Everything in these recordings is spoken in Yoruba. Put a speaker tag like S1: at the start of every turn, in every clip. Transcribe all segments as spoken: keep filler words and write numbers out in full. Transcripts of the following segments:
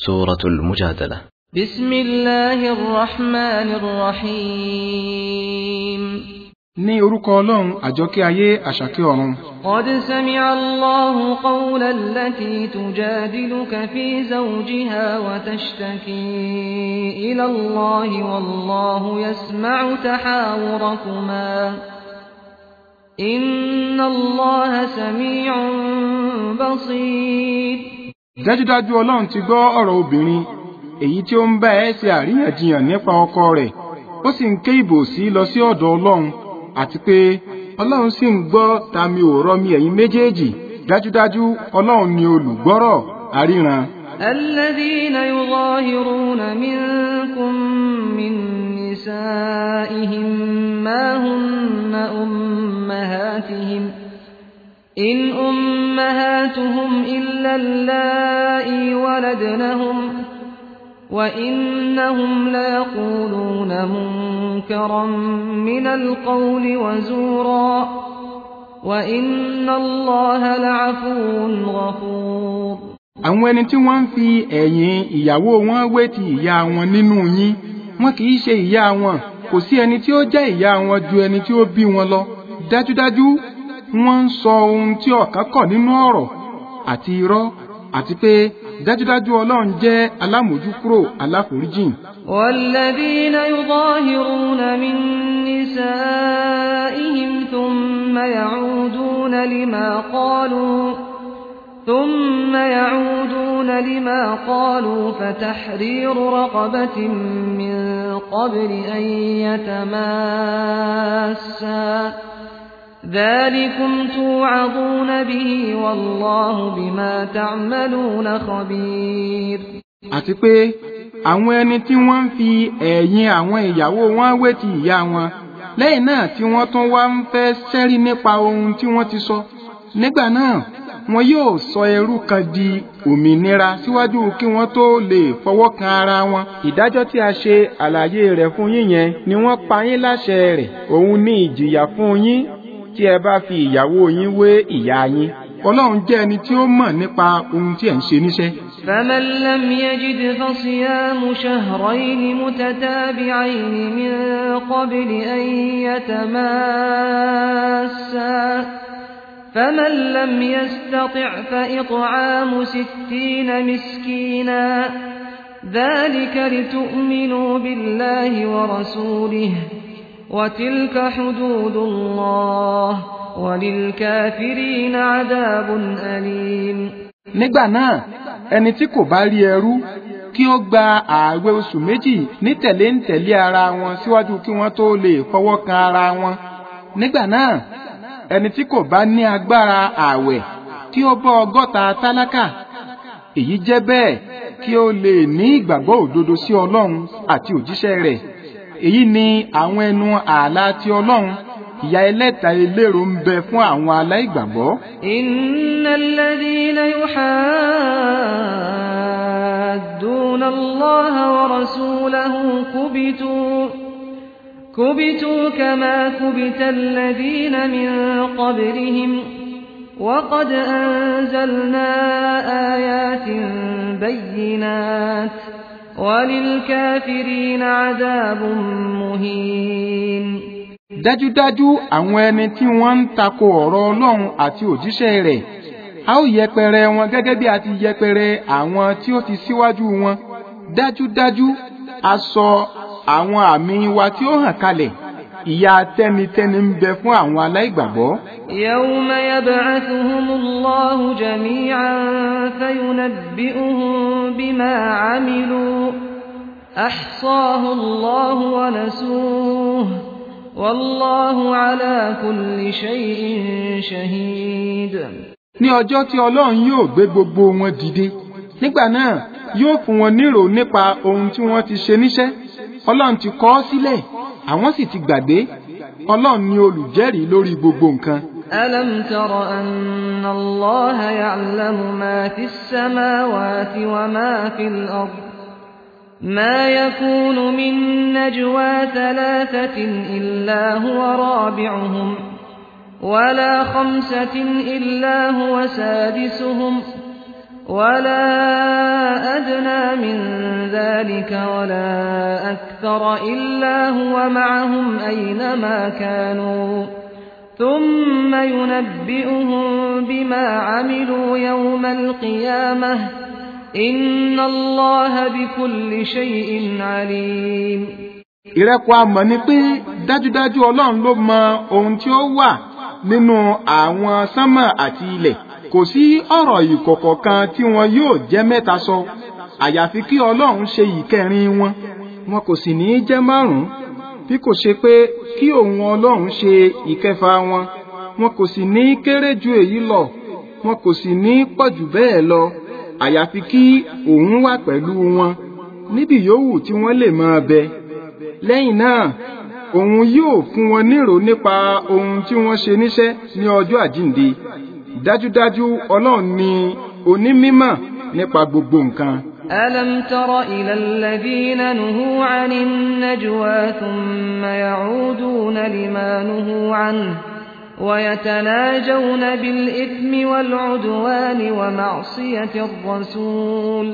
S1: سورة المجادلة.
S2: بسم الله الرحمن الرحيم.
S3: ní orúkọ Ọlọ́run àjọkẹ́ ayé àṣàkẹ́ ọ̀run.
S2: قد سمع الله قول التي تجادلك في زوجها وتشتكي إلى الله والله يسمع تحاوركما إن الله سميع بصير.
S3: dájúdájú Ọlọ́run ti gbọ́ ọ̀rọ̀ obìnrin èyí tí ó ń bá ẹ ṣe àríyànjiyàn nípa ọkọ rẹ̀, ó sì ń ké ìbòsí lọ sí ọ̀dọ̀ Ọlọ́run, àti pé Ọlọ́run sì ń gbọ́ tami òrọ́ mi ẹ̀yin méjèèjì. Dájúdájú Ọlọ́run ni olùgbọ́rọ̀ aríran.
S2: الذين يظاهرون منكم من نسائهم ما هن أمهاتهم إن أمهاتهم إلا اللائي ولدنهم وإنهم ليقولون منكرا من القول وزورا وإن الله لعفو غفور.
S3: àwọn ẹni tí wọ́n ń fi ẹ̀yìn ìyàwó wọn wé ti ìyá wọn nínú yín, wọn kì í ṣe ìyá wọn, kò sí ẹni tí ó jẹ́ ìyá wọn ju ẹni tí ó bí wọn lọ. Dájúdájú wọ́n ń sọ ohun tí ọ̀kan kọ̀ nínú ọ̀rọ̀ àti irọ́, àti pé dájúdájú Ọlọ́run jẹ́ alámójúkúrò aláforíjìn.
S2: والذين يظاهرون من نسائهم ثم يعودون لما قالوا ثم يعودون لما قالوا فتحرير رقبة من قبل أن يتماسا ذلكم توعظون به والله بما تعملون خبير.
S3: àti pé àwọn ẹni tí wọ́n ń fi ẹ̀yìn àwọn ìyàwó wọn wé ti ìyá wọn, lẹ́yìn náà tí wọ́n tún wá ń fẹ́ sẹ́rí nípa ohun tí wọ́n ti sọ, nígbà náà wọn yóò sọ ẹrú kan di òmìnira síwájú kí wọ́n tó lè fọwọ́ kan ara wọn. Ìdájọ́ tí a ṣe àlàyé rẹ̀ fún yín yẹn ni wọ́n pa yín láṣẹ rẹ̀, òun ní ìjìyà fún yín tí ẹ bá fi ìyàwó yín wé ìyá yín. Ọlọ́run jẹ́ ẹni tí ó mọ̀ nípa ohun tí ẹ̀ ń ṣe níṣẹ́.
S2: فمن لم يجد فصيام شهرين متتابعين من قبل أن يتماسا فمن لم يستطع فإطعام ستين مسكينا ذلك لتؤمنوا بالله ورسوله وتلك حدود الله وللكافرين عذاب أليم.
S3: nígbà náà ẹni tí kò bá rí ẹrú kí ó gba ààwẹ̀ oṣù méjì ní tẹ̀léǹtẹ̀lé ara wọn síwájú kí wọ́n tó lè fọwọ́ kan ara wọn. nígbà náà ẹni tí kò bá ní agbára ààwẹ̀ kí ó bọ́ ọgọ́ta tálákà. èyí jẹ́ bẹ́ẹ̀ kí ó lè ní ìgbàgbọ́ òdodo sí Ọlọ́run àti òjíṣẹ́ rẹ̀. èyí ni àwọn ẹnu ààlà ti Ọlọ́run. ìyà ẹlẹ́ta eléro ń bẹ fún àwọn aláìgbàgbọ́.
S2: innal ladhina yuhadduna Allaha wa rasulahu kubitu kubitu kama kubita alladhina min qablihim wa qad anzalna ayatin bayyinat walilkafirina adhabun muhin.
S3: dájúdájú àwọn ẹni tí wọ́n ń tako ọ̀rọ̀ Ọlọ́run àti òjíṣẹ́ rẹ̀, a ó yẹpẹrẹ wọn gẹ́gẹ́ bí a ti yẹpẹrẹ àwọn tí ó ti síwájú wọn. dájúdájú a sọ àwọn àmì wa tí ó hàn kalẹ̀. ìyà tẹ́nitẹ́ni ń bẹ fún àwọn aláìgbàgbọ́.
S2: yawma yab'athuhumullahu jami'an fayunabbi'uhum bima 'amilu ahsahu Allahu wa nasuhu wallahu ala kulli shay'in shahid.
S3: ní ọjọ́ tí Ọlọ́run yóò gbé gbogbo wọn dìde, nígbà náà yóò fún wọn nírò nípa ohun tí wọ́n ti ṣe níṣẹ́. Ọlọ́run ti kọ ọ́ sílẹ̀, àwọn sì ti gbàgbé. Ọlọ́run ni olùjẹ́rìí lórí gbogbo nǹkan.
S2: alam tara anna Allaha ya'lamu ma fis samawati wa ma fil ard ما يكون من نجوى ثلاثة إلا هو رابعهم ولا خمسة إلا هو سادسهم ولا أدنى ذلك ولا أكثر إلا هو معهم أينما كانوا ثم ينبئهم بما عملوا يوم القيامة إن الله بكل شيء عليم.
S3: ìrẹ́pọ̀ àmọ́ ni pé dájúdájú Ọlọ́run ló mọ ohun tí ó wà nínú àwọn sánmà àti ilẹ̀. Kò sí ọ̀rọ̀ ìkọ̀kọ̀ kan tí wọn yóò jẹ́ mẹ́ta sọ àyàfi kí Ọlọ́run ṣe ìkẹrin wọn. Wọn kò sì ní jẹ́ márùn-ún bí kò ṣe pé kí òun Ọlọ́run ṣe ìkẹfà wọn. Wọn kò sì ní kéré ju èyí lọ, wọn kò sì ní pọ̀ jù bẹ́ẹ̀ lọ àyàfi kí òun wà pẹ̀lú wọn níbi yòówù tí wọ́n lè máa bẹ. Lẹ́yìn náà òun yóò fún wọn nírò nípa ohun tí wọ́n ṣe níṣẹ́ ní ọjọ́ àjíǹde. Dájúdájú Ọlọ́run ni onímímọ̀ nípa gbogbo nǹkan.
S2: ألم تر إلى الذين نهوا عن النجوى ثم يعودون لما نهوا عنه ويتناجون بالإثم والعدوان ومعصية الرسول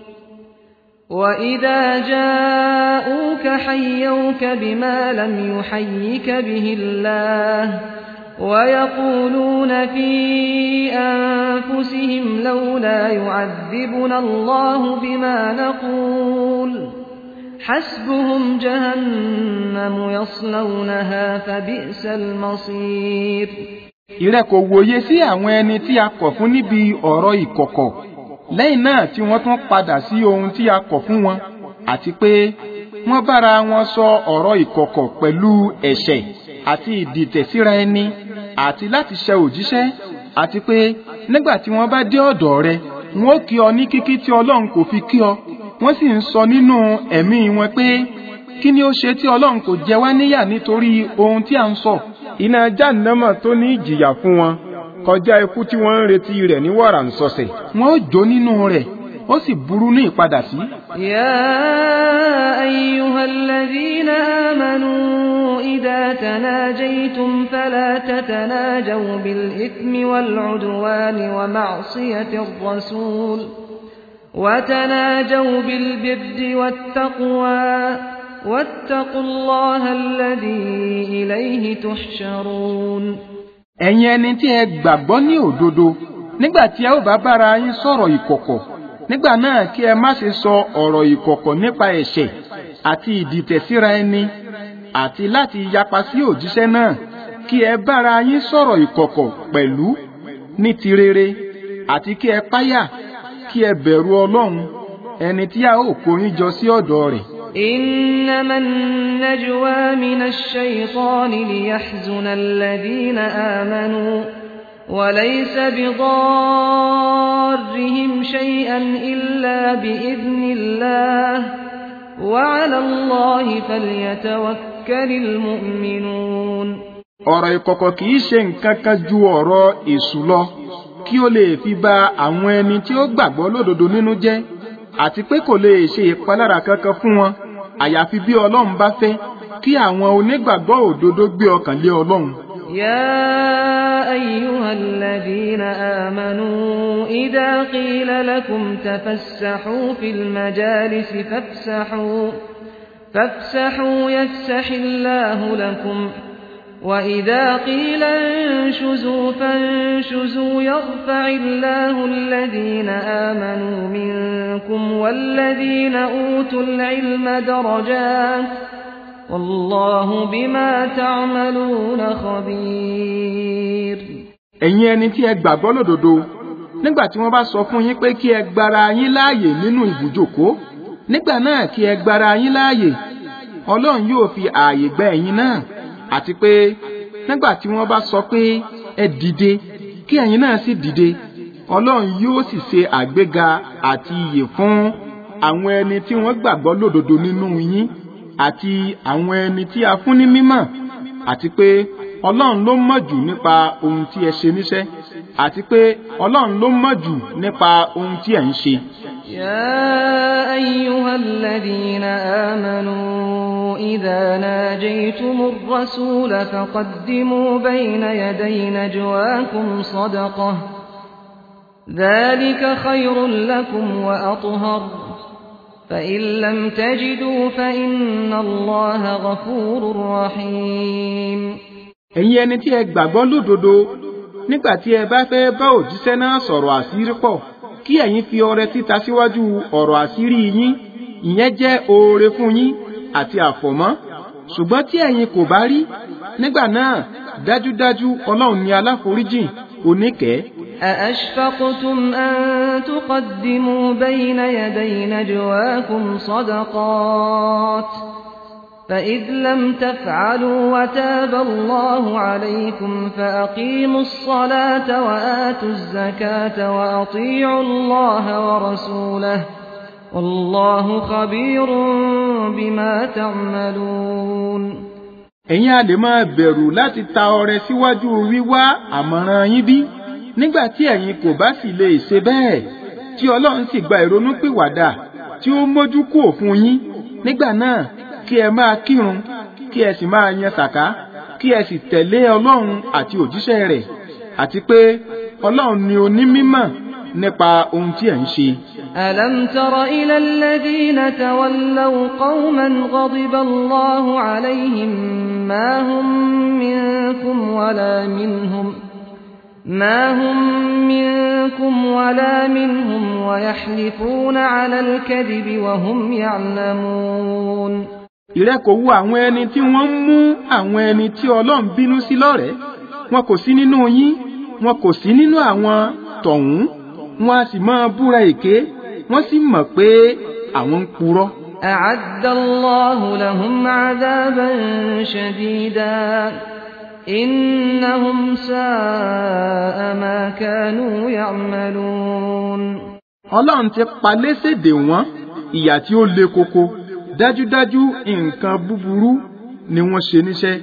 S2: وإذا جاءوك حيوك بما لم يحيك به الله ويقولون في أنفسهم لولا يعذبنا الله بما نقول حسبهم جهنم يصلونها فبئس المصير.
S3: Ìrẹ kò wòye sí àwọn ẹni tí a kọ̀ fún níbi ọ̀rọ̀ ìkọ̀kọ̀ lẹ́yìn náà tí wọ́n tún padà sí ohun tí a kọ̀ fún wọn àti pé wọ́n bára wọn sọ ọ̀rọ̀ ìkọ̀kọ̀ pẹ̀lú ẹ̀ṣẹ̀ àti ìdìtẹ̀síra ẹni àti láti ṣe òjíṣẹ́ àti pé nígbà tí wọ́n bá dé ọ̀dọ̀ rẹ wọ́n ó kí ọ ní kíkí tí Ọlọ́run kò fi kí ọ. Wọ́n sì ń sọ nínú ẹ̀mí wọn pé kí ni ó ṣe tí Ọlọ́run kò jẹ wá níyà nítorí ohun tí a ń sọ.
S1: Iná Jahannama tó ní ìjìyà fún wọn kọjá ikú tí wọ́n ń retí rẹ̀ ní wàràǹsọ̀sẹ̀.
S3: Wọ́n ó jó nínú rẹ̀ ó sì burú ní ìpadà sí.
S2: يا أيها الذين آمنوا إذا تناجيتم فلا تتناجوا بالإثم والعدوان ومعصية الرسول وتناجوا بالبر والتقوى واتقوا الله الذي إليه تحشرون.
S3: Ẹ̀yin ẹni tí ẹ gbàgbọ́ ní òdodo nígbà tí ẹ ó bá bára yín sọ̀rọ̀ ìkọ̀kọ̀ nígbà náà kí ẹ má ṣe sọ ọ̀rọ̀ ìkọ̀kọ̀ nípa ẹ̀ṣẹ̀ àti ìdìtẹ̀síra ẹni àti láti yapa sí òjíṣẹ́ náà. Kí ẹ bára yín sọ̀rọ̀ ìkọ̀kọ̀ pẹ̀lú ní ti rere àti kí ẹ páyà kí ẹ bẹ̀rù Ọlọ́run ẹni tí a ó kó yín jọ sí ọ̀dọ̀ rẹ̀.
S2: إنما النجوى من الشيطان ليحزن الذين آمنوا وليس بضارهم شيئا إلا بإذن الله وعلى الله فليتوكل المؤمنون.
S3: Ọ̀rọ̀ ìkọ̀kọ̀ kìí ṣe nǹkan kan ju ọ̀rọ̀ èṣù lọ kí ó lè fi bà àwọn ẹni tí ó gbàgbọ́ lódodo nínú jẹ́ àti pé kò lè ṣe ìpalára kankan fún wọn àyàfi bí Ọlọ́run bá fẹ́ kí àwọn onígbàgbọ́ òdodo gbé ọkàn lé Ọlọ́run.
S2: يا أيها الذين آمنوا إذا قيل لكم تفسحوا في المجالس فافسحوا فافسحوا يفسح الله لكم وإذا قيل انشزوا فانشزوا يرفع الله الذين آمنوا منكم والذين أوتوا العلم درجات والله بما تعملون خبير.
S3: Ẹ̀yin ẹni tí ẹ gbàgbọ́ lódodo nígbà tí wọ́n bá sọ fún yín pé kí ẹ gbára yín láàyè nínú ibùjókòó nígbà náà kí ẹ gbára yín láàyè Ọlọ́run yóò fi ààyè gbà ẹ̀yin náà àti pé nígbà tí wọ́n bá sọ pé ẹ dìde kí ẹ̀yin náà sì dìde Ọlọ́run yóò sì ṣe àgbéga àti iyè fún àwọn ẹni tí wọ́n gbàgbọ́ lódodo nínú yín àti àwọn ẹni tí a fún ní mímọ̀ àti pé Ọlọ́run ló mọ̀ jù nípa ohun tí ẹ ṣe níṣẹ́ àti pé Ọlọ́run ló mọ̀ jù nípa ohun tí ẹ ń ṣe.
S2: يا أيها الذين آمنوا إذا ناجيتم الرسول فقدموا بين يدي نجواكم صدقة ذلك خير لكم وأطهر فإن لم تجدوا فإن الله غفور رحيم.
S3: ẹ̀yin ẹni tí ẹ gbàgbọ́ lódodo, nígbà tí ẹ bá fẹ́ bá òjíṣẹ́ náà sọ̀rọ̀ àṣírí pọ̀, kí ẹ̀yin fi ọrẹ títa síwájú ọ̀rọ̀ àṣírí yín, ìyẹn jẹ́ oore fún yín àti àfọ̀mọ́. ṣùgbọ́n tí ẹ̀yin kò bá rí, nígbà náà dájúdájú Ọlọ́run ni aláforíjìn oníkẹ́.
S2: أأشفقتم أن تقدموا بين يدي نجواكم صدقات فإذ لم تفعلوا وتاب الله عليكم فأقيموا الصلاة وآتوا الزكاة وأطيعوا الله ورسوله والله خبير بما تعملون.
S3: ẹ̀yin a lè máa bẹ̀rù láti ta ọrẹ síwájú wíwá àmọ̀ràn yín bí, nígbà tí ẹ̀yin kò bá sì lè ṣe bẹ́ẹ̀, tí Ọlọ́run sì gba ìrònúpìwàdà tí ó mójú kúrò fún yín, nígbà náà kí ẹ máa kírun, kí ẹ sì máa yan sàká, kí ẹ sì tẹ̀lé Ọlọ́run àti òjíṣẹ́ rẹ̀, àti pé Ọlọ́run ni onímímọ̀ nípa ohun tí ẹ̀ ń ṣe.
S2: ألم تر إلى الذين تولوا قوما غضب الله عليهم ما هم منكم ولا منهم ما هم منكم ولا منهم ويحلفون على الكذب وهم يعلمون.
S3: ìrẹ́ kò wo àwọn ẹni tí wọ́n ń mú àwọn ẹni tí Ọlọ́run bínú sí lọ́rẹ̀ẹ́, wọn kò sí nínú yín, wọn kò sí nínú àwọn tọ̀hún, wọn a sì máa búra èké, wọ́n sì mọ̀ pé àwọn ń purọ́.
S2: أعد الله لهم عذابا شديدا إنهم ساء ما كانوا يعملون.
S3: Ọlọ́run ti pa léṣèdè wọn ìyà tí ó le koko, dájúdájú nǹkan búburú ni wọ́n ṣe níṣẹ́.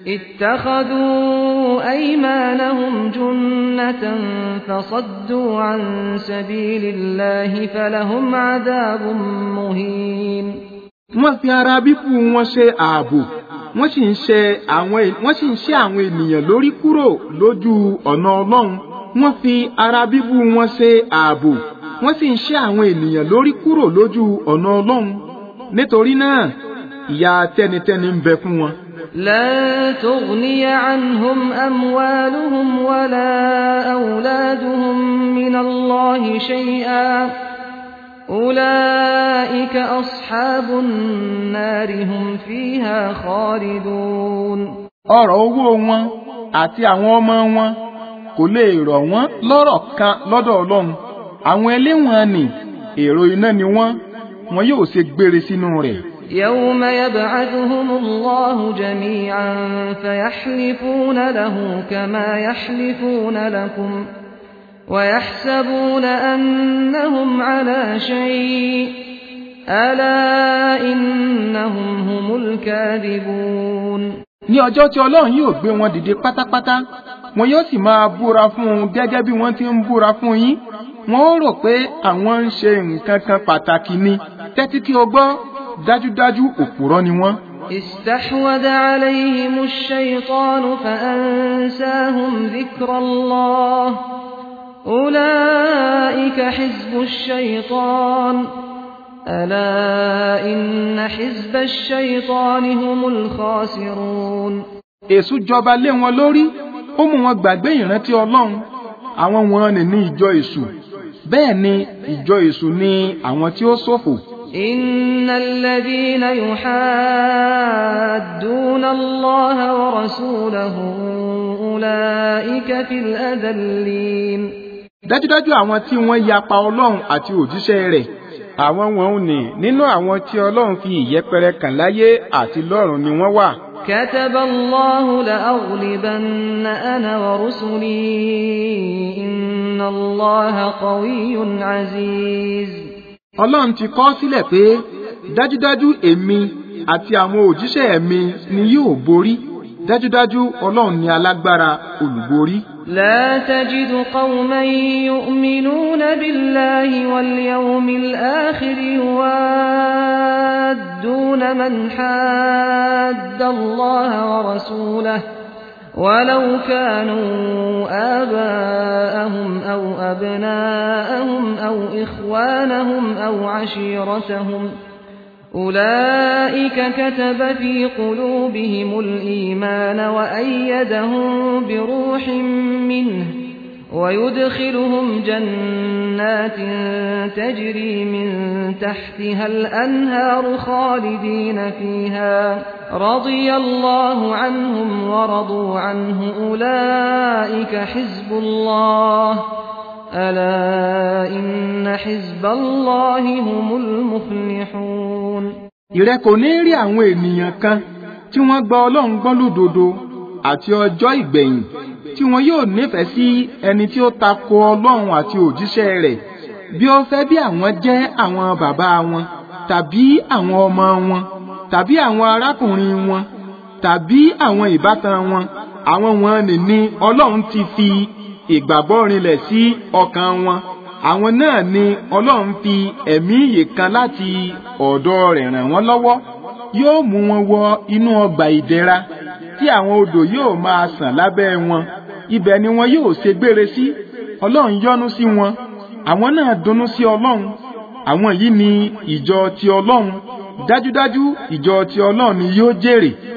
S2: اتخذوا أيمانهم جنة فصدوا عن سبيل الله فلهم عذاب مهين.
S3: wọ́n fi ara bíbú wọn ṣe ààbò, wọ́n sì ń ṣe àwọn wọ́n sì ń ṣe àwọn ènìyàn lórí kúrò lójú ọ̀nà Ọlọ́run. wọ́n fi ara bíbú wọn ṣe ààbò, wọ́n sì ń ṣe àwọn ènìyàn lórí kúrò lójú ọ̀nà Ọlọ́run. nítorí náà ìyà tẹ́nitẹ́ni ń bẹ fún wọn.
S2: لا تغني عنهم أموالهم ولا أولادهم من الله شيئا أولئك أصحاب النار هم فيها خالدون.
S3: ọ̀rọ̀ owó wọn àti àwọn ọmọ wọn kò lè rọ̀ wọ́n lọ́rọ̀ kan lọ́dọ̀ Ọlọ́run. àwọn ẹlẹ́wọ̀n ni èrò iná ni wọ́n, wọn yóò ṣe gbére sínú rẹ̀.
S2: يوم يبعثهم الله جميعا فيحلفون له كما يحلفون لكم ويحسبون أنهم على شيء ألا إنهم هم الكاذبون.
S3: ní ọjọ́ tí Ọlọ́run yóò gbé wọn dìde pátápátá, wọn yóò sì máa búra fún un gẹ́gẹ́ bí wọ́n ti ń búra fún yín. wọn ó rò pé àwọn ń ṣe nǹkan kan pàtàkì ni. tẹ́tí kí o gbọ́, dájúdájú òpùrọ́ ni wọ́n.
S2: استحوذ عليهم الشيطان فأنساهم ذكر الله أولئك حزب الشيطان ألا إن حزب الشيطان هم الخاسرون.
S3: èṣù jọba lé wọn lórí, ó mú wọn gbàgbé ìrántí Ọlọ́run. àwọn wọn ni ní ìjọ èṣù, bẹ́ẹ̀ ni ìjọ èṣù ni àwọn tí ó ṣòfò.
S2: إن الذين يحادون الله ورسوله أولئك في الأذلين.
S3: dájúdájú àwọn tí wọ́n yapa Ọlọ́run àti òjíṣẹ́ rẹ̀, àwọn wọn ò ní nínú àwọn tí Ọlọ́run fi ìyẹpẹrẹ kàn láyé àti lọ́run ni wọ́n wà.
S2: كتب الله لأغلبن أنا ورسلي إن الله قوي عزيز.
S3: Ọlọ́run ti kọ sílẹ̀ pé dájúdájú èmi àti àwọn òjíṣẹ́ mi ni yóò borí. dájúdájú Ọlọ́run ni alágbára olùborí.
S2: لا تجد قوما يؤمنون بالله واليوم الآخر يوادون من حاد الله ورسوله ولو كانوا آباءهم أو أبناءهم أو إخوانهم أو عشيرتهم أولئك كتب في قلوبهم الإيمان وأيدهم بروح منه ويدخلهم جنات تجري من تحتها الأنهار خالدين فيها رضي الله عنهم ورضوا عنه أولئك حزب الله ألا إن حزب الله هم المفلحون.
S3: Ìrẹ kò ní rí àwọn ènìyàn kan tí wọ́n gba Ọlọ́run gbọ́ lódodo àti ọjọ́ ìgbẹ̀yìn tí wọn yóò nífẹ̀ẹ́ sí ẹni tí ó tako Ọlọ́run àti òjíṣẹ́ rẹ̀ bí ó fẹ́ bí àwọn jẹ́ àwọn bàbá wọn tàbí àwọn ọmọ wọn tàbí àwọn arákùnrin wọn tàbí àwọn ìbátan wọn. Àwọn wọn ni Ọlọ́run ti fi ìgbàgbọ́ rinlẹ̀ sí ọkàn wọn. Àwọn náà ni Ọlọ́run fi ẹ̀mí ìyè kan láti ọ̀dọ̀ rẹ̀ ràn wọ́n lọ́wọ́. Yóò mú wọn wọ inú ọgbà ìdẹ̀ra tí àwọn odò yóò máa sàn lábẹ́ wọn. Ibẹ̀ ni wọn yóò ṣe gbére sí. Ọlọ́run yọ́nú sí wọn, àwọn náà dunnú sí Ọlọ́run. Àwọn yìí ni ìjọ ti Ọlọ́run. Dájúdájú ìjọ ti Ọlọ́run ni yóò jèrè.